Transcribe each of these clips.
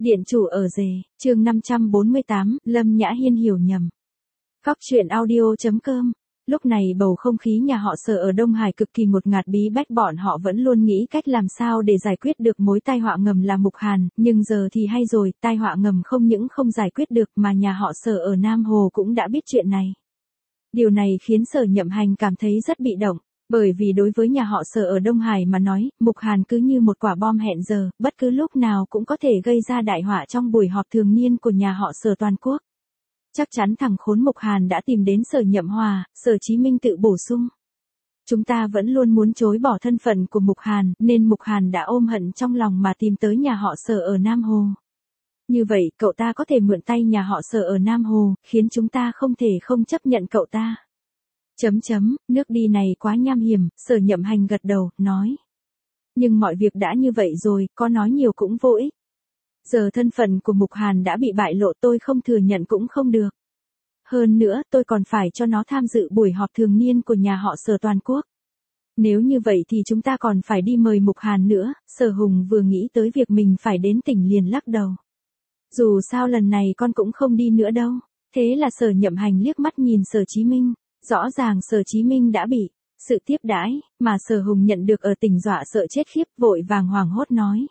Điện chủ ở rể, chương 548, Lâm Nhã Hiên hiểu nhầm. Góc truyện audio.com. Lúc này bầu không khí nhà họ Sở ở Đông Hải cực kỳ ngột ngạt bí bách, bọn họ vẫn luôn nghĩ cách làm sao để giải quyết được mối tai họa ngầm là Mục Hàn, nhưng giờ thì hay rồi, tai họa ngầm không những không giải quyết được mà nhà họ Sở ở Nam Hồ cũng đã biết chuyện này. Điều này khiến Sở Nhậm Hành cảm thấy rất bị động. Bởi vì đối với nhà họ Sở ở Đông Hải mà nói, Mục Hàn cứ như một quả bom hẹn giờ, bất cứ lúc nào cũng có thể gây ra đại họa trong buổi họp thường niên của nhà họ Sở toàn quốc. Chắc chắn thằng khốn Mục Hàn đã tìm đến Sở Nhậm Hòa, Sở Chí Minh tự bổ sung. Chúng ta vẫn luôn muốn chối bỏ thân phận của Mục Hàn, nên Mục Hàn đã ôm hận trong lòng mà tìm tới nhà họ Sở ở Nam Hồ. Như vậy, cậu ta có thể mượn tay nhà họ Sở ở Nam Hồ, khiến chúng ta không thể không chấp nhận cậu ta. Nước đi này quá nham hiểm, Sở Nhậm Hành gật đầu, nói. Nhưng mọi việc đã như vậy rồi, có nói nhiều cũng vô ích. Giờ thân phận của Mục Hàn đã bị bại lộ, tôi không thừa nhận cũng không được. Hơn nữa, tôi còn phải cho nó tham dự buổi họp thường niên của nhà họ Sở toàn quốc. Nếu như vậy thì chúng ta còn phải đi mời Mục Hàn nữa. Sở Hùng vừa nghĩ tới việc mình phải đến tỉnh liền lắc đầu. Dù sao lần này con cũng không đi nữa đâu. Thế là Sở Nhậm Hành liếc mắt nhìn Sở Chí Minh. Rõ ràng Sở Chí Minh đã bị sự tiếp đãi mà Sở Hùng nhận được ở tỉnh dọa sợ chết khiếp, vội vàng hoảng hốt nói.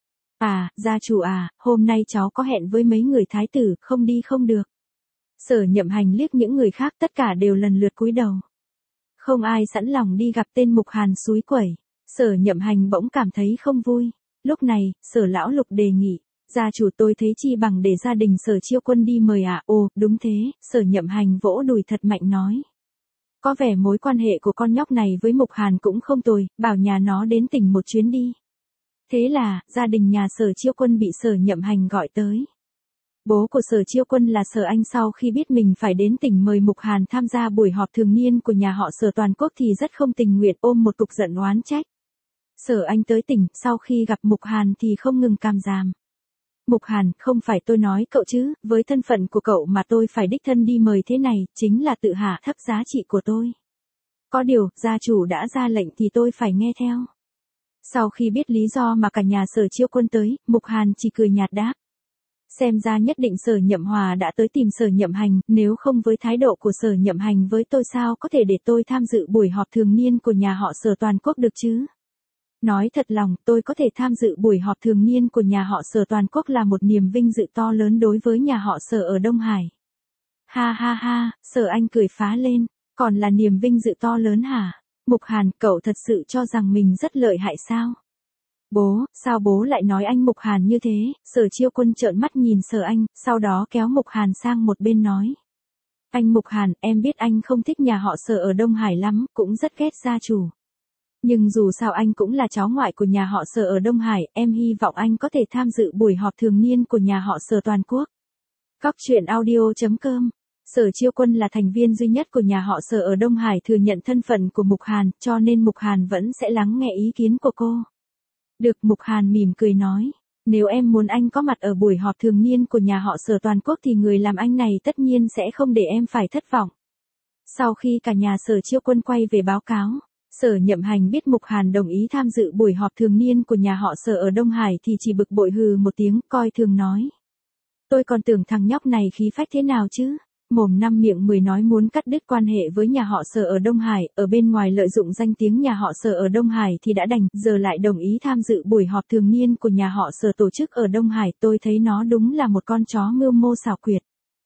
À, gia chủ à, hôm nay cháu có hẹn với mấy người thái tử, không đi không được. Sở Nhậm Hành liếc những người khác, tất cả đều lần lượt cúi đầu. Không ai sẵn lòng đi gặp tên Mục Hàn xúi quẩy. Sở Nhậm Hành bỗng cảm thấy không vui. Lúc này, Sở Lão Lục đề nghị. Gia chủ, tôi thấy chi bằng để gia đình Sở Chiêu Quân đi mời ạ. Ồ, đúng thế, Sở Nhậm Hành vỗ đùi thật mạnh nói. Có vẻ mối quan hệ của con nhóc này với Mục Hàn cũng không tồi, bảo nhà nó đến tỉnh một chuyến đi. Thế là, gia đình nhà Sở Chiêu Quân bị Sở Nhậm Hành gọi tới. Bố của Sở Chiêu Quân là Sở Anh sau khi biết mình phải đến tỉnh mời Mục Hàn tham gia buổi họp thường niên của nhà họ Sở toàn quốc thì rất không tình nguyện, ôm một cục giận oán trách. Sở Anh tới tỉnh, sau khi gặp Mục Hàn thì không ngừng cam giảm. Mục Hàn, không phải tôi nói cậu chứ, với thân phận của cậu mà tôi phải đích thân đi mời thế này, chính là tự hạ thấp giá trị của tôi. Có điều, gia chủ đã ra lệnh thì tôi phải nghe theo. Sau khi biết lý do mà cả nhà Sở Chiêu Quân tới, Mục Hàn chỉ cười nhạt đáp. Xem ra nhất định Sở Nhậm Hòa đã tới tìm Sở Nhậm Hành, nếu không với thái độ của Sở Nhậm Hành với tôi sao có thể để tôi tham dự buổi họp thường niên của nhà họ Sở toàn quốc được chứ? Nói thật lòng, tôi có thể tham dự buổi họp thường niên của nhà họ Sở toàn quốc là một niềm vinh dự to lớn đối với nhà họ Sở ở Đông Hải. Ha ha ha, Sở Anh cười phá lên, còn là niềm vinh dự to lớn hả? Mục Hàn, cậu thật sự cho rằng mình rất lợi hại sao? Bố, sao bố lại nói anh Mục Hàn như thế? Sở Chiêu Quân trợn mắt nhìn Sở Anh, sau đó kéo Mục Hàn sang một bên nói. Anh Mục Hàn, em biết anh không thích nhà họ Sở ở Đông Hải lắm, cũng rất ghét gia chủ. Nhưng dù sao anh cũng là cháu ngoại của nhà họ Sở ở Đông Hải, em hy vọng anh có thể tham dự buổi họp thường niên của nhà họ Sở toàn quốc. Góc truyện audio.com. Sở Chiêu Quân là thành viên duy nhất của nhà họ Sở ở Đông Hải thừa nhận thân phận của Mục Hàn, cho nên Mục Hàn vẫn sẽ lắng nghe ý kiến của cô. Được, Mục Hàn mỉm cười nói. Nếu em muốn anh có mặt ở buổi họp thường niên của nhà họ Sở toàn quốc thì người làm anh này tất nhiên sẽ không để em phải thất vọng. Sau khi cả nhà Sở Chiêu Quân quay về báo cáo, Sở Nhậm Hành biết Mục Hàn đồng ý tham dự buổi họp thường niên của nhà họ Sở ở Đông Hải thì chỉ bực bội hừ một tiếng, coi thường nói. Tôi còn tưởng thằng nhóc này khí phách thế nào chứ? Mồm năm miệng mười nói muốn cắt đứt quan hệ với nhà họ Sở ở Đông Hải, ở bên ngoài lợi dụng danh tiếng nhà họ Sở ở Đông Hải thì đã đành, giờ lại đồng ý tham dự buổi họp thường niên của nhà họ Sở tổ chức ở Đông Hải, tôi thấy nó đúng là một con chó mưu mô xảo quyệt.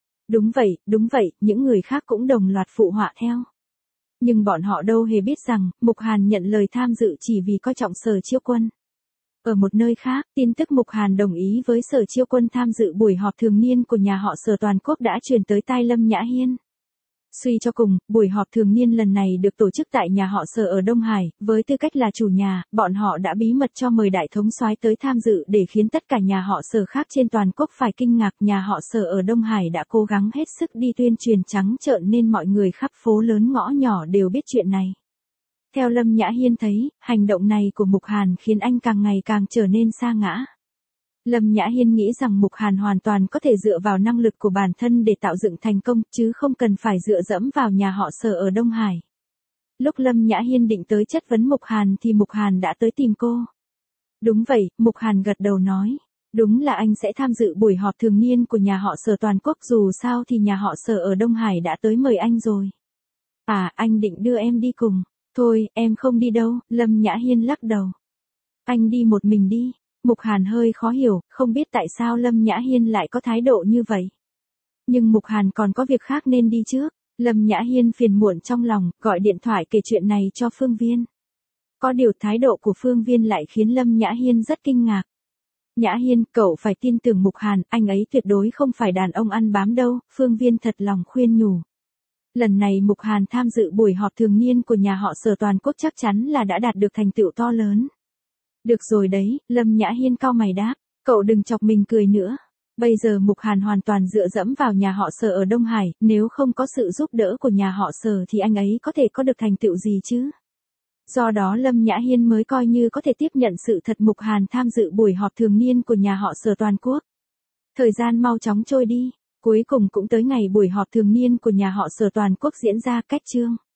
Đúng vậy, những người khác cũng đồng loạt phụ họa theo. Nhưng bọn họ đâu hề biết rằng, Mục Hàn nhận lời tham dự chỉ vì coi trọng Sở Chiêu Quân. Ở một nơi khác, tin tức Mục Hàn đồng ý với Sở Chiêu Quân tham dự buổi họp thường niên của nhà họ Sở toàn quốc đã truyền tới tai Lâm Nhã Hiên. Suy cho cùng, buổi họp thường niên lần này được tổ chức tại nhà họ Sở ở Đông Hải, với tư cách là chủ nhà, bọn họ đã bí mật cho mời đại thống soái tới tham dự để khiến tất cả nhà họ Sở khác trên toàn quốc phải kinh ngạc. Nhà họ Sở ở Đông Hải đã cố gắng hết sức đi tuyên truyền trắng trợn nên mọi người khắp phố lớn ngõ nhỏ đều biết chuyện này. Theo Lâm Nhã Hiên thấy, hành động này của Mục Hàn khiến anh càng ngày càng trở nên sa ngã. Lâm Nhã Hiên nghĩ rằng Mục Hàn hoàn toàn có thể dựa vào năng lực của bản thân để tạo dựng thành công, chứ không cần phải dựa dẫm vào nhà họ Sở ở Đông Hải. Lúc Lâm Nhã Hiên định tới chất vấn Mục Hàn thì Mục Hàn đã tới tìm cô. Đúng vậy, Mục Hàn gật đầu nói. Đúng là anh sẽ tham dự buổi họp thường niên của nhà họ Sở toàn quốc, dù sao thì nhà họ Sở ở Đông Hải đã tới mời anh rồi. À, anh định đưa em đi cùng. Thôi, em không đi đâu, Lâm Nhã Hiên lắc đầu. Anh đi một mình đi. Mục Hàn hơi khó hiểu, không biết tại sao Lâm Nhã Hiên lại có thái độ như vậy. Nhưng Mục Hàn còn có việc khác nên đi trước. Lâm Nhã Hiên phiền muộn trong lòng, gọi điện thoại kể chuyện này cho Phương Viên. Có điều thái độ của Phương Viên lại khiến Lâm Nhã Hiên rất kinh ngạc. Nhã Hiên, cậu phải tin tưởng Mục Hàn, anh ấy tuyệt đối không phải đàn ông ăn bám đâu, Phương Viên thật lòng khuyên nhủ. Lần này Mục Hàn tham dự buổi họp thường niên của nhà họ Sở toàn quốc chắc chắn là đã đạt được thành tựu to lớn. Được rồi đấy, Lâm Nhã Hiên cau mày đáp, cậu đừng chọc mình cười nữa. Bây giờ Mục Hàn hoàn toàn dựa dẫm vào nhà họ Sở ở Đông Hải, nếu không có sự giúp đỡ của nhà họ Sở thì anh ấy có thể có được thành tựu gì chứ? Do đó Lâm Nhã Hiên mới coi như có thể tiếp nhận sự thật Mục Hàn tham dự buổi họp thường niên của nhà họ Sở toàn quốc. Thời gian mau chóng trôi đi, cuối cùng cũng tới ngày buổi họp thường niên của nhà họ Sở toàn quốc diễn ra. Cách chương